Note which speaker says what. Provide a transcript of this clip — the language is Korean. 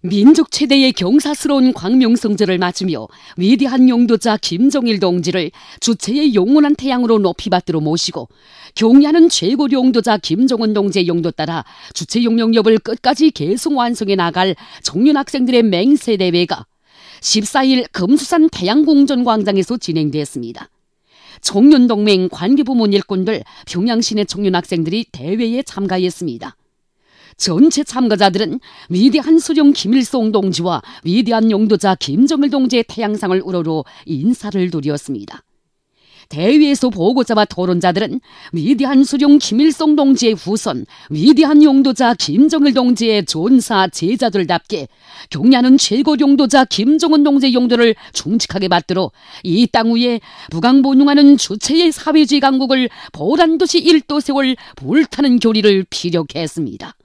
Speaker 1: 민족 최대의 경사스러운 광명성절을 맞으며 위대한 용도자 김정일 동지를 주체의 영원한 태양으로 높이 받들어 모시고 경의하는 최고 용도자 김정은 동지의 용도 따라 주체 용역력을 끝까지 계속 완성해 나갈 청년 학생들의 맹세대회가 14일 금수산 태양공전광장에서 진행됐습니다. 청년동맹 관계부문 일꾼들 평양시내 청년 학생들이 대회에 참가했습니다. 전체 참가자들은 위대한 수령 김일성 동지와 위대한 용도자 김정일 동지의 태양상을 우러러 인사를 드렸습니다. 대회에서 보고자와 토론자들은 위대한 수령 김일성 동지의 후손, 위대한 용도자 김정일 동지의 전사 제자들답게 경의하는 최고 용도자 김정은 동지의 용도를 충직하게 받들어 이 땅 위에 부강본용하는 주체의 사회주의 강국을 보란듯이 일도 세월 불타는 교리를 피력했습니다.